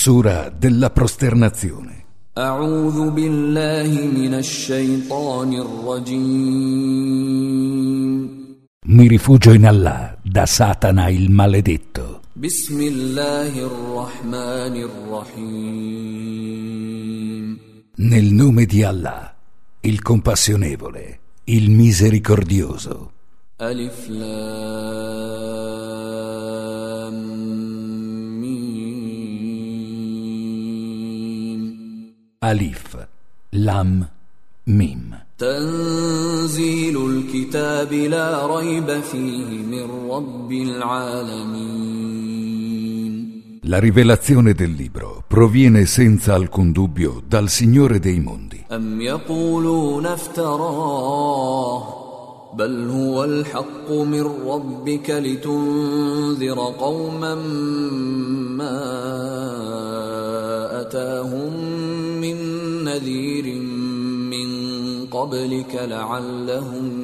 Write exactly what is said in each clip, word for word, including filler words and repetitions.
Sura della prosternazione. أعوذ بالله من الشيطان الرجيم. Mi rifugio in Allah da Satana il maledetto. بسم الله الرحمن الرحيم. Nel nome di Allah, il compassionevole, il misericordioso. ألف لام ميم. Alif, Lam, Mim. تنزيل الكتاب لا ريب فيه من رب العالمين. La rivelazione del libro proviene senza alcun dubbio dal Signore dei mondi. أم يقولون افتراه بل هو الحق من ربك لتنذر قوما ما أتاهم من نذير من قبلك لعلهم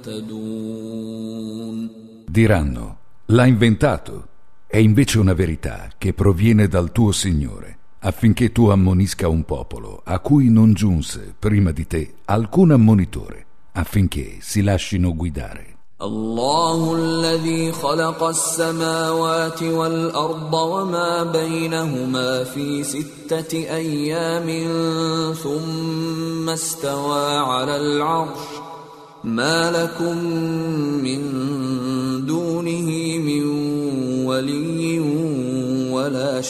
يهتدون. Diranno, l'ha inventato, è invece una verità che proviene dal tuo Signore, affinché tu ammonisca un popolo a cui non giunse prima di te alcun ammonitore, affinché si lascino guidare. الله الذي خلق السماوات والأرض وما بينهما في ستة أيام ثم استوى على العرش ما لكم من دونه من ولي ولا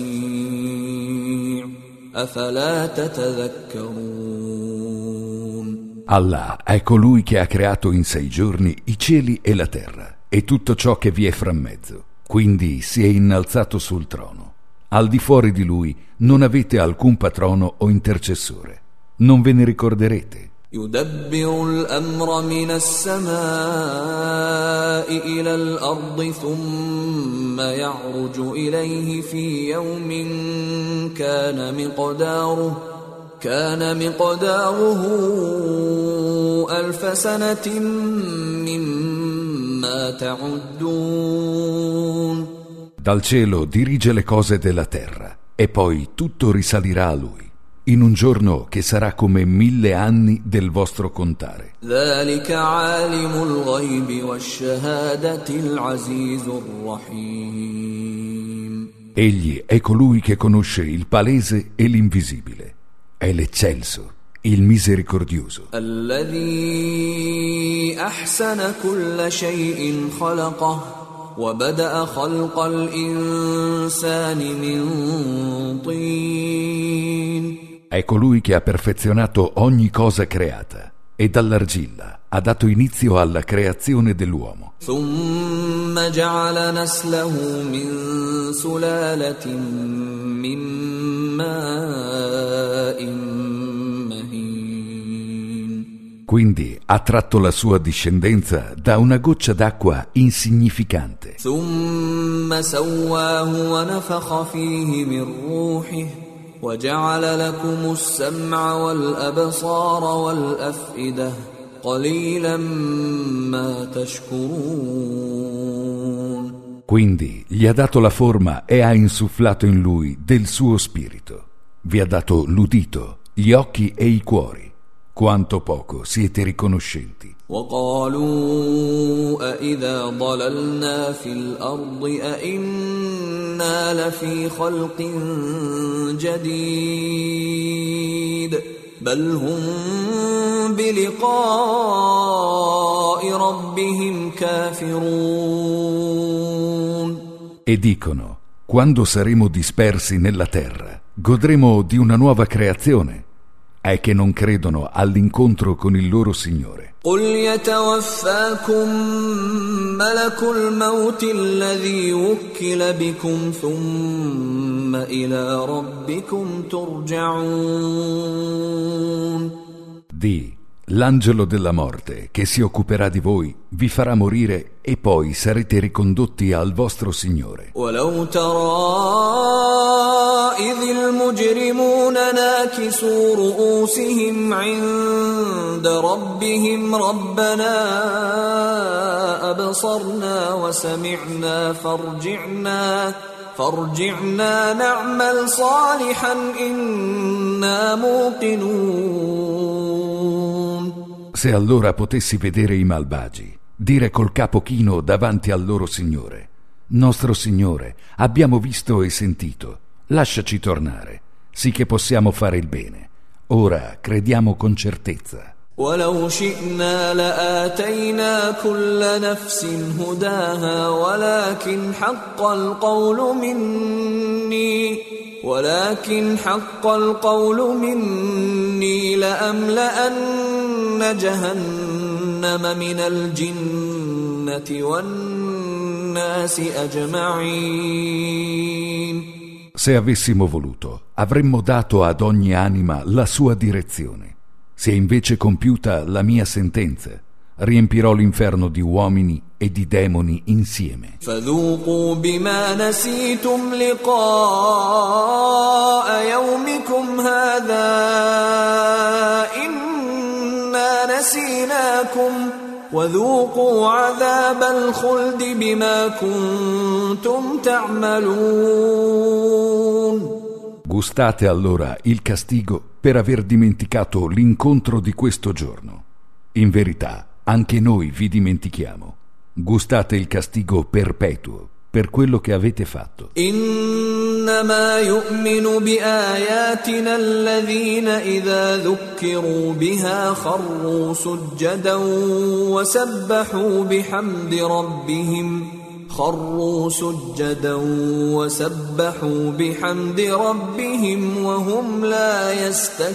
شفيع أفلا تتذكرون. Allah è colui che ha creato in sei giorni i cieli e la terra e tutto ciò che vi è fra mezzo. Quindi si è innalzato sul trono. Al di fuori di lui non avete alcun patrono o intercessore. Non ve ne ricorderete. يدبر الأمر من السماء إلى الأرض ثم يعرج إليه في يوم كان مقداره كان مقداره ألف سنة مما تعدون. Dal cielo dirige le cose della terra e poi tutto risalirà a lui in un giorno che sarà come mille anni del vostro contare. ذلك عالم الغيب والشهادة العزيز الرحيم. Egli è colui che conosce il palese e l'invisibile. È l'eccelso, il misericordioso. الذي أحسن كل شيء خلقه وبدأ خلق الإنسان من طين. È colui che ha perfezionato ogni cosa creata e dall'argilla ha dato inizio alla creazione dell'uomo. ثم جعل نسله من سلالة من ماء مهين. Quindi ha tratto la sua discendenza da una goccia d'acqua insignificante. ثم سواه ونفخ فيه من روحه وجعل لكم السمع والأبصار والأفئدة قليلا ما تشكرون. Quindi gli ha dato la forma e ha insufflato in lui del suo spirito. Vi ha dato l'udito, gli occhi e i cuori. Quanto poco siete riconoscenti. وقالوا أإذا ضللنا في الأرض أإنا لفي خلق جديد بل هم بلقاء ربهم كافرون. E dicono, quando saremo dispersi nella terra, godremo di una nuova creazione. È che non credono all'incontro con il loro Signore. قل يتوفاكم ملك الموت الذي وكل بكم ثم إلى ربكم ترجعون. Di, l'angelo della morte che si occuperà di voi vi farà morire e poi sarete ricondotti al vostro Signore. ولو ترى إذ المجرمون ناكسوا رؤوسهم عند ربهم ربنا أبصرنا وسمعنا فارجعنا فارجعنا نعمل صالحا إنا موقنون. Se allora potessi vedere i malvagi, dire col capo chino davanti al loro Signore: Nostro Signore, abbiamo visto e sentito, lasciaci tornare, sì che possiamo fare il bene. Ora crediamo con certezza. ولو شئنا لآتينا كل نفس هداها ولكن حق القول مني ولكن حق القول مني لأملأن جهنم من الجنة والناس أجمعين. Se avessimo voluto, avremmo dato ad ogni anima la sua direzione. Si è invece compiuta la mia sentenza, riempirò l'inferno di uomini e di demoni insieme. فذوقوا بما نسيتم لقاء يومكم هذا إنا نسيناكم وذوقوا عذاب الخلد بما كنتم تعملون. Gustate allora il castigo per aver dimenticato l'incontro di questo giorno. In verità, anche noi vi dimentichiamo. Gustate il castigo perpetuo per quello che avete fatto. إنما يؤمن بآياتنا الذين إذا ذكروا بها خروا سجدا وسبحوا بحمد ربهم خروا سجدا وسبحوا بحمد ربهم وهم لا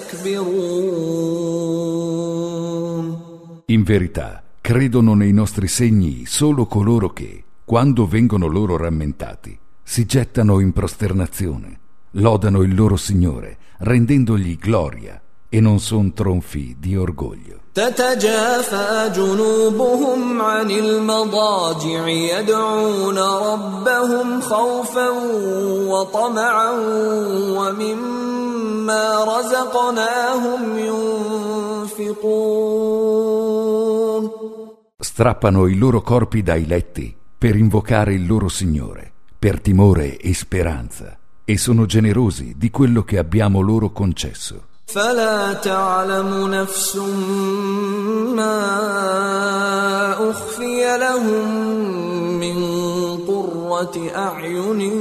يستكبرون. In verità, credono nei nostri segni solo coloro che, quando vengono loro rammentati, si gettano in prosternazione, lodano il loro Signore, rendendogli gloria, e non son tronfi di orgoglio. تتجافى جنوبهم عن المضاجع يدعون ربهم خوفا وطمعا ومما رزقناهم ينفقون. Strappano i loro corpi dai letti per invocare il loro Signore, per timore e speranza, e sono generosi di quello che abbiamo loro concesso. فلا تعلم نفس ما أخفي لهم من قرة أعين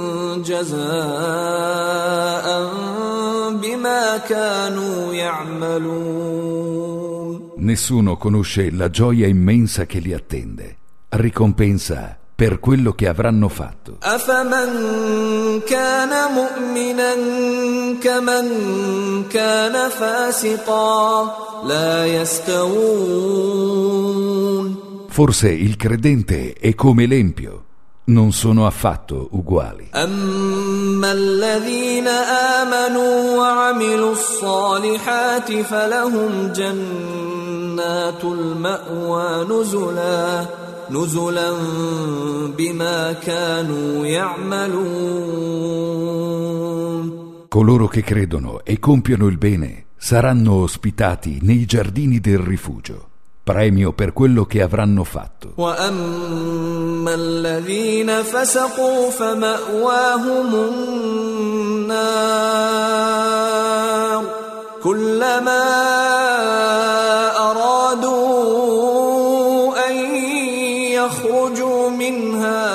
جزاء بما كانوا يعملون. Nessuno conosce la gioia immensa che li attende, ricompensa per quello che avranno fatto. أفمن كان مؤمنا كمن كان فاسقا لا يستوون. Forse il credente è come l'empio, non sono affatto uguali. أما الذين آمنوا وعملوا الصالحات فلهم جنات المأوى نزلا نزلا بما كانوا يعملون. Coloro che credono e compiono il bene saranno ospitati nei giardini del rifugio, premio per quello che avranno fatto. وأما الذين فسقوا فمأواهم النار كلما أرادوا أن يخرجوا منها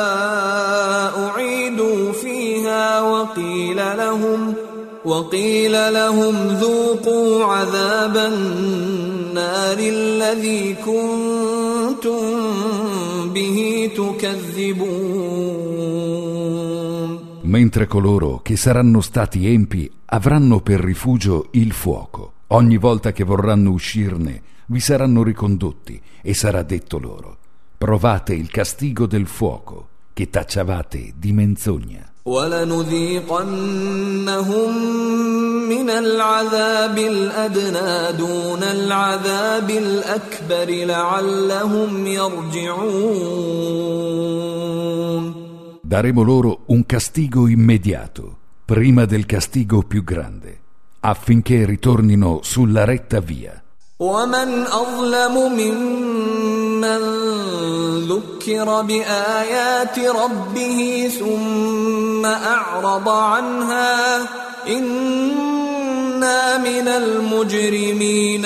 أعيدوا فيها وقيل لهم وقيل لهم ذوقوا عذاب النار الذي كنتم به تكذبون. Mentre coloro che saranno stati empi avranno per rifugio il fuoco. Ogni volta che vorranno uscirne vi saranno ricondotti e sarà detto loro: provate il castigo del fuoco che tacciavate di menzogna. وَلَنُذِيقَنَّهُمْ مِنَ الْعَذَابِ الْأَدْنَى دُونَ الْعَذَابِ الْأَكْبَرِ لَعَلَّهُمْ يَرْجِعُونَ. Daremo loro un castigo immediato, prima del castigo più grande, affinché ritornino sulla retta via. ومن أظلم ممن ذكر بآيات ربه ثم أعرض عنها إنا من المجرمين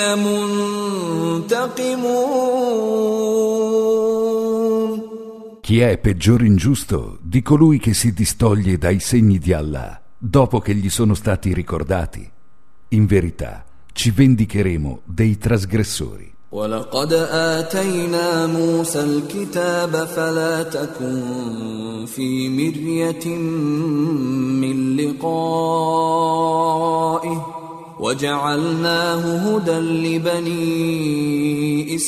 منتقمون. Chi è peggior ingiusto di colui che si distoglie dai segni di Allah dopo che gli sono stati ricordati? In verità ci vendicheremo dei trasgressori. وَلَقَدْ آتَيْنَا مُوسَى الْكِتَابَ فَلَا تَكُنْ فِي مِرْيَةٍ مِّن لِقَائِهِ وَجَعَلْنَاهُ هُدًى لِبَنِي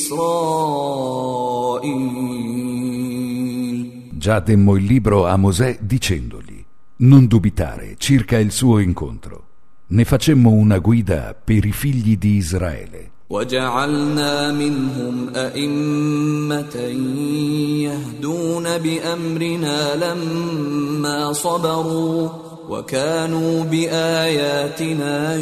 إِسْرَائِيلَ. Già demmo il libro a Mosè dicendogli: non dubitare circa il suo incontro. Ne facemmo una guida per i figli di Israele. وَجَعَلْنَا مِنْهُمْ أَئِمَّةً يَهْدُونَ بِأَمْرِنَا لَمَّا صَبَرُوا وَكَانُوا بِآيَاتِنَا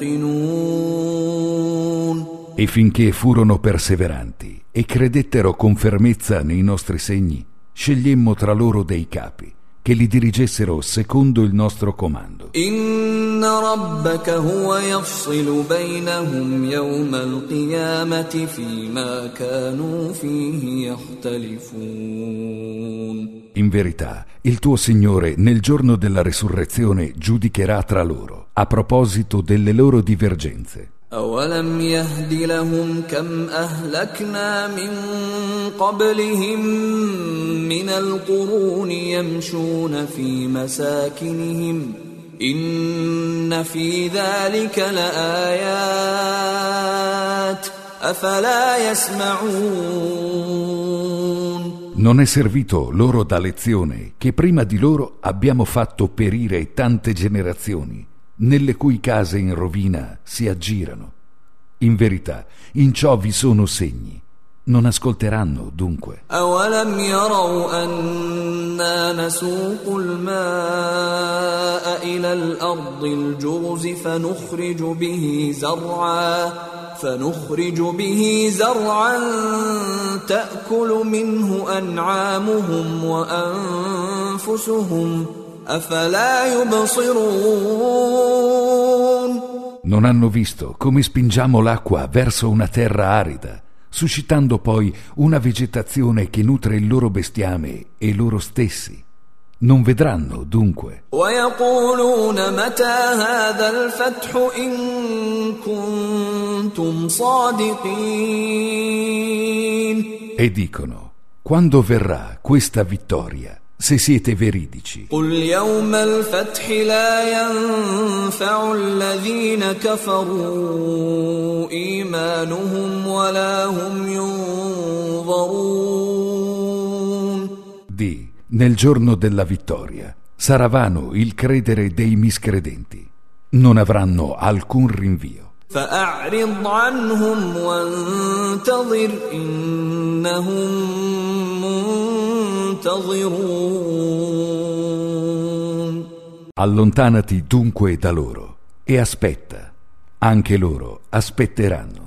يُوقِنُونَ. E finché furono perseveranti e credettero con fermezza nei nostri segni, scegliemmo tra loro dei capi che li dirigessero secondo il nostro comando. إِنَّ رَبَّكَ هُوَ يَفْصِلُ بَيْنَهُمْ يَوْمَ الْقِيَامَةِ فِيمَا كَانُوا فِيهِ يَخْتَلِفُونَ. In verità, il tuo Signore nel giorno della resurrezione giudicherà tra loro a proposito delle loro divergenze. أَوَلَمْ يَهْدِ لَهُمْ كَمْ أَهْلَكْنَا مِنْ قَبْلِهِمْ مِنَ الْقُرُونِ يَمْشُونَ فِي مَسَاكِنِهِمْ إِنَّ فِي ذَلِكَ لَآيَاتٍ أَفَلَا يَسْمَعُونَ. Non è servito loro da lezione che prima di loro abbiamo fatto perire tante generazioni, nelle cui case in rovina si aggirano. In verità, in ciò vi sono segni. Non ascolteranno dunque. أَوَلَمْ يَرَوْا أَنَّا نَسُوقُ الْمَاءَ إِلَى الْأَرْضِ الْجُرُزِ فَنُخْرِجُ بِهِ زَرْعًا فَنُخْرِجُ بِهِ زَرْعًا تَأْكُلُ مِنْهُ أَنْعَامُهُمْ وَأَنْفُسُهُمْ أَفَلَا يُبْصِرُونَ. Non hanno visto come spingiamo l'acqua verso una terra arida, suscitando poi una vegetazione che nutre il loro bestiame e loro stessi. Non vedranno dunque. وَيَقُولُونَ مَتَى هَذَا الْفَتْحُ إِن كُنتُمْ صَادِقِينَ. E dicono: quando verrà questa vittoria, se siete veridici? قُلْ يَوْمَ الْفَتْحِ لَا يَنفَعُ الَّذِينَ كَفَرُوا إِيمَانُهُمْ وَلَا هُمْ يُنظَرُونَ. Di: nel giorno della vittoria sarà vano il credere dei miscredenti. Non avranno alcun rinvio. فَأَعْرِضْ عَنْهُمْ وَانتَظِرْ إِنَّهُمْ منتظرون. Allontanati dunque da loro e aspetta, anche loro aspetteranno.